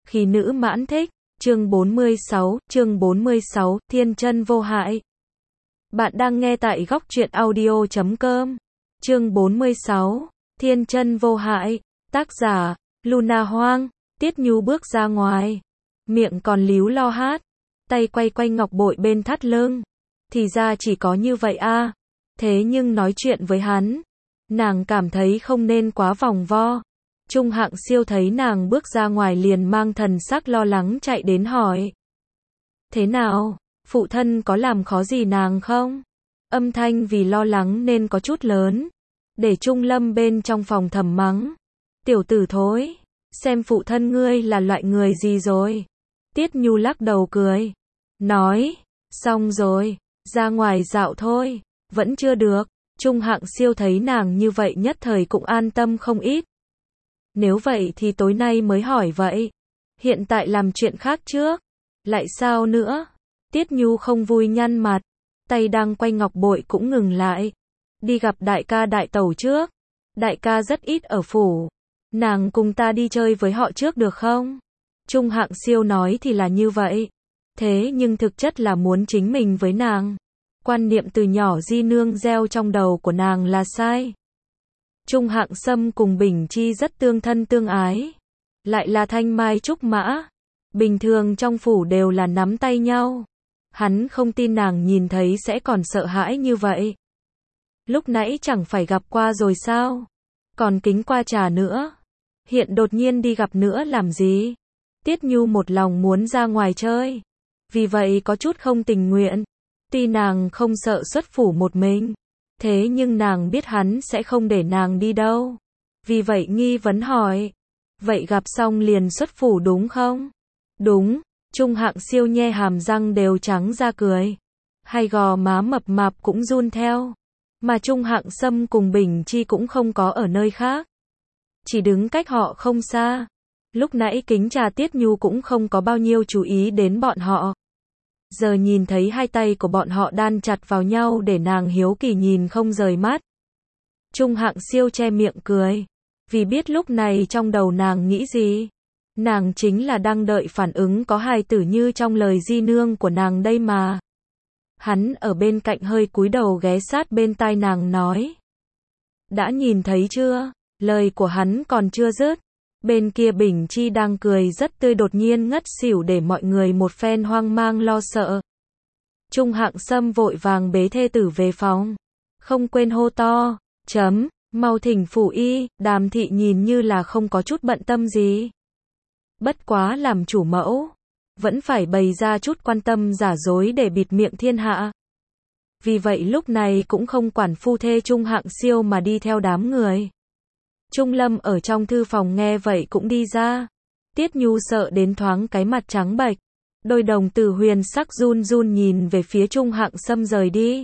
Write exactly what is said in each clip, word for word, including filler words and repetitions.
Khi nữ mãn thích, chương bốn mươi sáu, chương bốn mươi sáu, thiên chân vô hại. Bạn đang nghe tại góc truyện audio chấm com. Chương bốn mươi sáu, thiên chân vô hại. Tác giả, Luna Hoang. Tiết Nhu bước ra ngoài, miệng còn líu lo hát, tay quay quanh ngọc bội bên thắt lưng. Thì ra chỉ có như vậy a. Thế nhưng nói chuyện với hắn, nàng cảm thấy không nên quá vòng vo. Trung Hạng Siêu thấy nàng bước ra ngoài liền mang thần sắc lo lắng chạy đến hỏi. Thế nào, phụ thân có làm khó gì nàng không? Âm thanh vì lo lắng nên có chút lớn, để Trung Lâm bên trong phòng thầm mắng. Tiểu tử thối, xem phụ thân ngươi là loại người gì rồi. Tiết Nhu lắc đầu cười, nói, xong rồi, ra ngoài dạo thôi, vẫn chưa được. Trung Hạng Siêu thấy nàng như vậy nhất thời cũng an tâm không ít. Nếu vậy thì tối nay mới hỏi vậy. Hiện tại làm chuyện khác trước. Lại sao nữa? Tiết Nhu không vui nhăn mặt. Tay đang quay ngọc bội cũng ngừng lại. Đi gặp đại ca đại tẩu trước. Đại ca rất ít ở phủ. Nàng cùng ta đi chơi với họ trước được không? Trung Hạng Siêu nói thì là như vậy. Thế nhưng thực chất là muốn chính mình với nàng. Quan niệm từ nhỏ di nương gieo trong đầu của nàng là sai. Trung Hạng Sâm cùng Bình Chi rất tương thân tương ái. Lại là thanh mai trúc mã. Bình thường trong phủ đều là nắm tay nhau. Hắn không tin nàng nhìn thấy sẽ còn sợ hãi như vậy. Lúc nãy chẳng phải gặp qua rồi sao? Còn kính qua trà nữa. Hiện đột nhiên đi gặp nữa làm gì? Tiết Nhu một lòng muốn ra ngoài chơi. Vì vậy có chút không tình nguyện. Tuy nàng không sợ xuất phủ một mình. Thế nhưng nàng biết hắn sẽ không để nàng đi đâu. Vì vậy nghi vấn hỏi. Vậy gặp xong liền xuất phủ đúng không? Đúng. Trung Hạng Siêu nhe hàm răng đều trắng ra cười. Hai gò má mập mạp cũng run theo. Mà Trung Hạng Sâm cùng Bình Chi cũng không có ở nơi khác. Chỉ đứng cách họ không xa. Lúc nãy kính trà Tiết Nhu cũng không có bao nhiêu chú ý đến bọn họ. Giờ nhìn thấy hai tay của bọn họ đan chặt vào nhau để nàng hiếu kỳ nhìn không rời mắt. Trung Hạng Siêu che miệng cười. Vì biết lúc này trong đầu nàng nghĩ gì. Nàng chính là đang đợi phản ứng có hài tử như trong lời di nương của nàng đây mà. Hắn ở bên cạnh hơi cúi đầu ghé sát bên tai nàng nói. Đã nhìn thấy chưa? Lời của hắn còn chưa dứt. Bên kia Bình Chi đang cười rất tươi đột nhiên ngất xỉu để mọi người một phen hoang mang lo sợ. Trung Hạng Sâm vội vàng bế thê tử về phòng. Không quên hô to, chấm, mau thỉnh phủ y. Đàm thị nhìn như là không có chút bận tâm gì. Bất quá làm chủ mẫu, vẫn phải bày ra chút quan tâm giả dối để bịt miệng thiên hạ. Vì vậy lúc này cũng không quản phu thê Trung Hạng Siêu mà đi theo đám người. Trung Lâm ở trong thư phòng nghe vậy cũng đi ra. Tiết Nhu sợ đến thoáng cái mặt trắng bệch. Đôi đồng tử huyền sắc run run nhìn về phía Trung Hạng Sâm rời đi.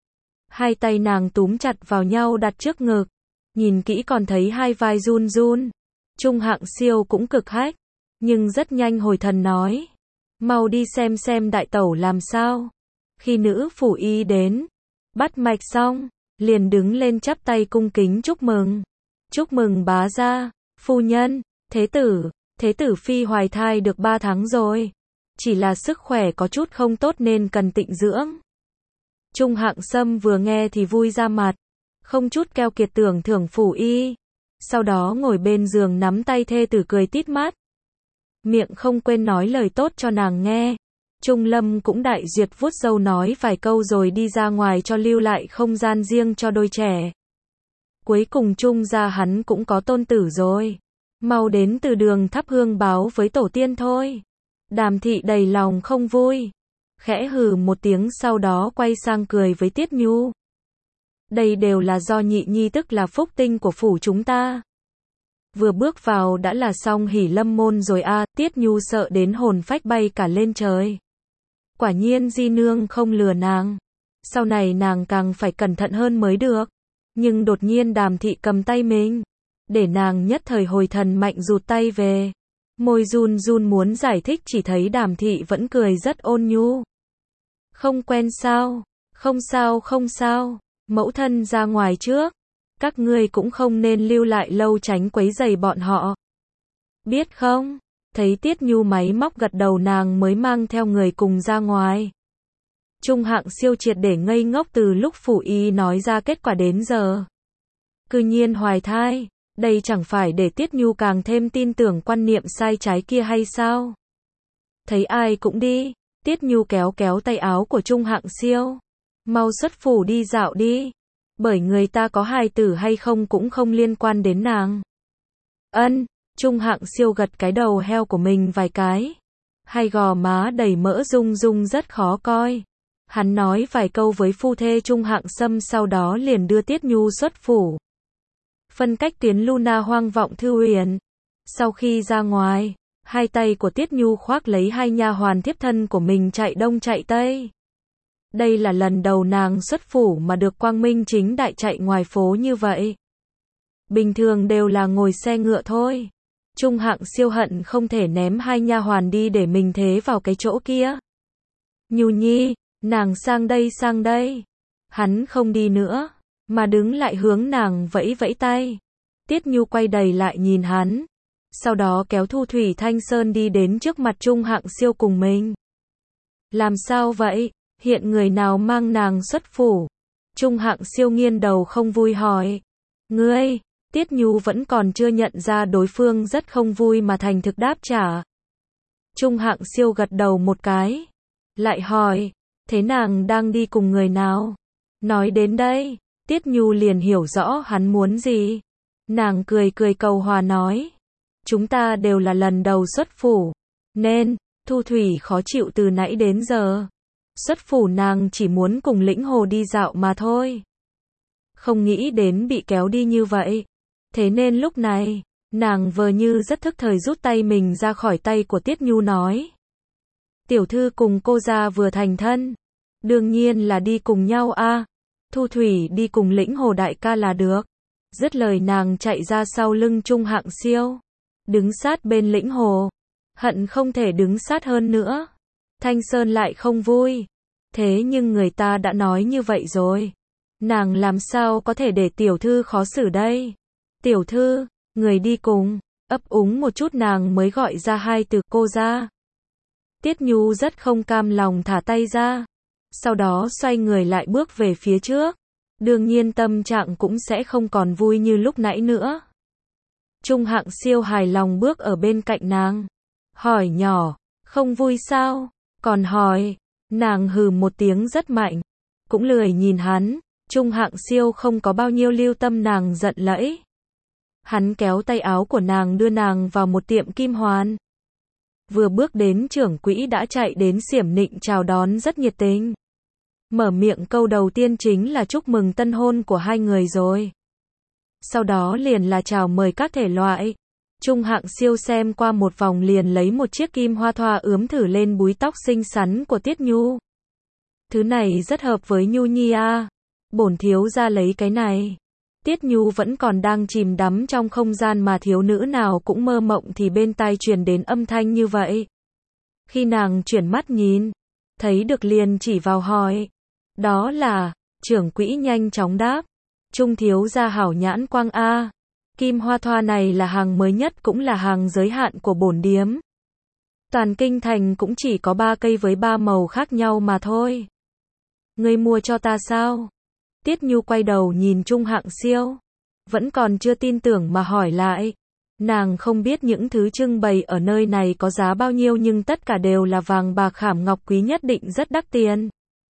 Hai tay nàng túm chặt vào nhau đặt trước ngực. Nhìn kỹ còn thấy hai vai run run. Trung Hạng Siêu cũng cực hách. Nhưng rất nhanh hồi thần nói. Mau đi xem xem đại tẩu làm sao. Khi nữ phủ y đến. Bắt mạch xong. Liền đứng lên chắp tay cung kính chúc mừng. Chúc mừng bá gia, phu nhân, thế tử, thế tử phi hoài thai được ba tháng rồi. Chỉ là sức khỏe có chút không tốt nên cần tịnh dưỡng. Trung Hạng Sâm vừa nghe thì vui ra mặt. Không chút keo kiệt tưởng thưởng phủ y. Sau đó ngồi bên giường nắm tay thê tử cười tít mắt. Miệng không quên nói lời tốt cho nàng nghe. Trung Lâm cũng đại duyệt vuốt râu nói vài câu rồi đi ra ngoài cho lưu lại không gian riêng cho đôi trẻ. Cuối cùng Trung gia hắn cũng có tôn tử rồi. Mau đến từ đường thắp hương báo với tổ tiên thôi. Đàm thị đầy lòng không vui. Khẽ hừ một tiếng sau đó quay sang cười với Tiết Nhu. Đây đều là do nhị nhi tức là phúc tinh của phủ chúng ta. Vừa bước vào đã là xong hỉ lâm môn rồi a. Tiết Nhu sợ đến hồn phách bay cả lên trời. Quả nhiên di nương không lừa nàng. Sau này nàng càng phải cẩn thận hơn mới được. Nhưng đột nhiên Đàm thị cầm tay mình. Để nàng nhất thời hồi thần mạnh rụt tay về. Môi run run muốn giải thích chỉ thấy Đàm thị vẫn cười rất ôn nhu. Không quen sao? Không sao không sao. Mẫu thân ra ngoài trước. Các ngươi cũng không nên lưu lại lâu tránh quấy rầy bọn họ. Biết không? Thấy Tiết Nhu máy móc gật đầu nàng mới mang theo người cùng ra ngoài. Trung Hạng Siêu triệt để ngây ngốc từ lúc phủ y nói ra kết quả đến giờ. Cư nhiên hoài thai, đây chẳng phải để Tiết Nhu càng thêm tin tưởng quan niệm sai trái kia hay sao? Thấy ai cũng đi, Tiết Nhu kéo kéo tay áo của Trung Hạng Siêu. Mau xuất phủ đi dạo đi, bởi người ta có hài tử hay không cũng không liên quan đến nàng. Ân, Trung Hạng Siêu gật cái đầu heo của mình vài cái. Hai gò má đầy mỡ rung rung rất khó coi. Hắn nói vài câu với phu thê Trung Hạng Sâm sau đó liền đưa Tiết Nhu xuất phủ. Phân cách tuyến Luna hoang vọng thư huyền. Sau khi ra ngoài, hai tay của Tiết Nhu khoác lấy hai nha hoàn thiếp thân của mình chạy đông chạy tây. Đây là lần đầu nàng xuất phủ mà được quang minh chính đại chạy ngoài phố như vậy. Bình thường đều là ngồi xe ngựa thôi. Trung Hạng Siêu hận không thể ném hai nha hoàn đi để mình thế vào cái chỗ kia. Nhu nhi, nàng sang đây sang đây. Hắn không đi nữa, mà đứng lại hướng nàng vẫy vẫy tay. Tiết Nhu quay đầy lại nhìn hắn. Sau đó kéo Thu Thủy Thanh Sơn đi đến trước mặt Trung Hạng Siêu cùng mình. Làm sao vậy? Hiện người nào mang nàng xuất phủ? Trung Hạng Siêu nghiêng đầu không vui hỏi. Ngươi, Tiết Nhu vẫn còn chưa nhận ra đối phương rất không vui mà thành thực đáp trả. Trung Hạng Siêu gật đầu một cái. Lại hỏi, thế nàng đang đi cùng người nào? Nói đến đây, Tiết Nhu liền hiểu rõ hắn muốn gì. Nàng cười cười cầu hòa nói. Chúng ta đều là lần đầu xuất phủ. Nên, Thu Thủy khó chịu từ nãy đến giờ. Xuất phủ nàng chỉ muốn cùng Lĩnh Hồ đi dạo mà thôi. Không nghĩ đến bị kéo đi như vậy. Thế nên lúc này, nàng vờ như rất thức thời rút tay mình ra khỏi tay của Tiết Nhu nói. Tiểu thư cùng cô gia vừa thành thân. Đương nhiên là đi cùng nhau a. Thu Thủy đi cùng Lĩnh Hồ đại ca là được. Dứt lời nàng chạy ra sau lưng Trung Hạng Siêu. Đứng sát bên Lĩnh Hồ. Hận không thể đứng sát hơn nữa. Thanh Sơn lại không vui. Thế nhưng người ta đã nói như vậy rồi. Nàng làm sao có thể để tiểu thư khó xử đây? Tiểu thư, người đi cùng. Ấp úng một chút nàng mới gọi ra hai từ cô ra. Tiết Nhu rất không cam lòng thả tay ra. Sau đó xoay người lại bước về phía trước. Đương nhiên tâm trạng cũng sẽ không còn vui như lúc nãy nữa. Trung Hạng Siêu hài lòng bước ở bên cạnh nàng. Hỏi nhỏ, không vui sao? Còn hỏi, nàng hừ một tiếng rất mạnh. Cũng lười nhìn hắn, Trung Hạng Siêu không có bao nhiêu lưu tâm nàng giận lẫy. Hắn kéo tay áo của nàng đưa nàng vào một tiệm kim hoàn. Vừa bước đến trưởng quỹ đã chạy đến xiểm nịnh chào đón rất nhiệt tình. Mở miệng câu đầu tiên chính là chúc mừng tân hôn của hai người rồi. Sau đó liền là chào mời các thể loại. Trung Hạng Siêu xem qua một vòng liền lấy một chiếc kim hoa thoa ướm thử lên búi tóc xinh xắn của Tiết Nhu. Thứ này rất hợp với Nhu nhi a. Bổn thiếu gia lấy cái này. Tiết Nhu vẫn còn đang chìm đắm trong không gian mà thiếu nữ nào cũng mơ mộng thì bên tai truyền đến âm thanh như vậy. Khi nàng chuyển mắt nhìn, thấy được liền chỉ vào hỏi. Đó là, trưởng quỹ nhanh chóng đáp. Trung thiếu gia hảo nhãn quang a. Kim hoa thoa này là hàng mới nhất cũng là hàng giới hạn của bổn điếm. Toàn kinh thành cũng chỉ có ba cây với ba màu khác nhau mà thôi. Ngươi mua cho ta sao? Tiết Nhu quay đầu nhìn Trung Hạng Siêu. Vẫn còn chưa tin tưởng mà hỏi lại. Nàng không biết những thứ trưng bày ở nơi này có giá bao nhiêu nhưng tất cả đều là vàng bạc khảm ngọc quý nhất định rất đắt tiền.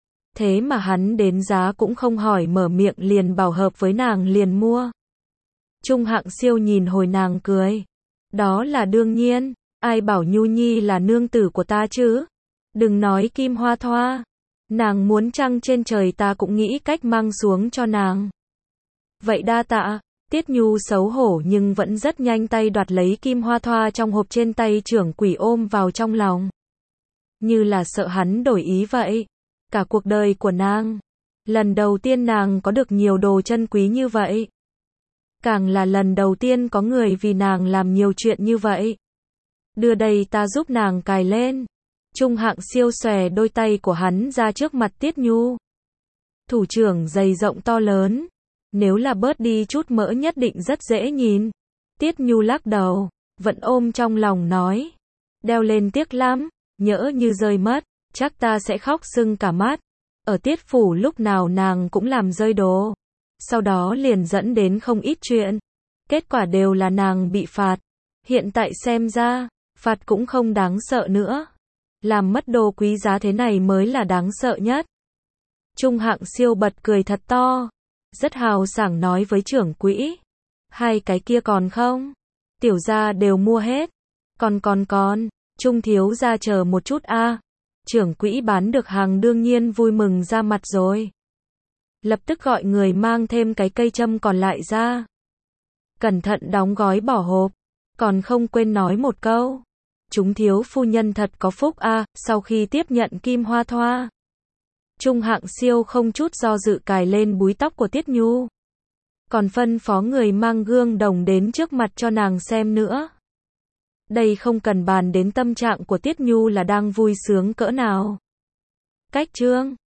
Thế mà hắn đến giá cũng không hỏi mở miệng liền bảo hợp với nàng liền mua. Trung Hạng Siêu nhìn hồi nàng cười. Đó là đương nhiên, ai bảo Nhu nhi là nương tử của ta chứ? Đừng nói kim hoa thoa. Nàng muốn trăng trên trời ta cũng nghĩ cách mang xuống cho nàng. Vậy đa tạ. Tiết Nhu xấu hổ nhưng vẫn rất nhanh tay đoạt lấy kim hoa thoa trong hộp trên tay trưởng quỷ ôm vào trong lòng. Như là sợ hắn đổi ý vậy. Cả cuộc đời của nàng, lần đầu tiên nàng có được nhiều đồ chân quý như vậy. Càng là lần đầu tiên có người vì nàng làm nhiều chuyện như vậy. Đưa đây ta giúp nàng cài lên. Trung Hạng Siêu xòe đôi tay của hắn ra trước mặt Tiết Nhu. Thủ trưởng dày rộng to lớn. Nếu là bớt đi chút mỡ nhất định rất dễ nhìn. Tiết Nhu lắc đầu, vẫn ôm trong lòng nói. Đeo lên tiếc lắm, nhỡ như rơi mất, chắc ta sẽ khóc sưng cả mắt. Ở Tiết Phủ lúc nào nàng cũng làm rơi đồ. Sau đó liền dẫn đến không ít chuyện. Kết quả đều là nàng bị phạt. Hiện tại xem ra, phạt cũng không đáng sợ nữa. Làm mất đồ quý giá thế này mới là đáng sợ nhất. Trung Hạng Siêu bật cười thật to. Rất hào sảng nói với trưởng quỹ. Hai cái kia còn không? Tiểu gia đều mua hết. Còn còn còn, Trung thiếu gia chờ một chút a. Trưởng quỹ bán được hàng đương nhiên vui mừng ra mặt rồi. Lập tức gọi người mang thêm cái cây châm còn lại ra. Cẩn thận đóng gói bỏ hộp. Còn không quên nói một câu. Chúng thiếu phu nhân thật có phúc a, sau khi tiếp nhận kim hoa thoa. Trung Hạng Siêu không chút do dự cài lên búi tóc của Tiết Nhu. Còn phân phó người mang gương đồng đến trước mặt cho nàng xem nữa. Đây không cần bàn đến tâm trạng của Tiết Nhu là đang vui sướng cỡ nào. Cách chương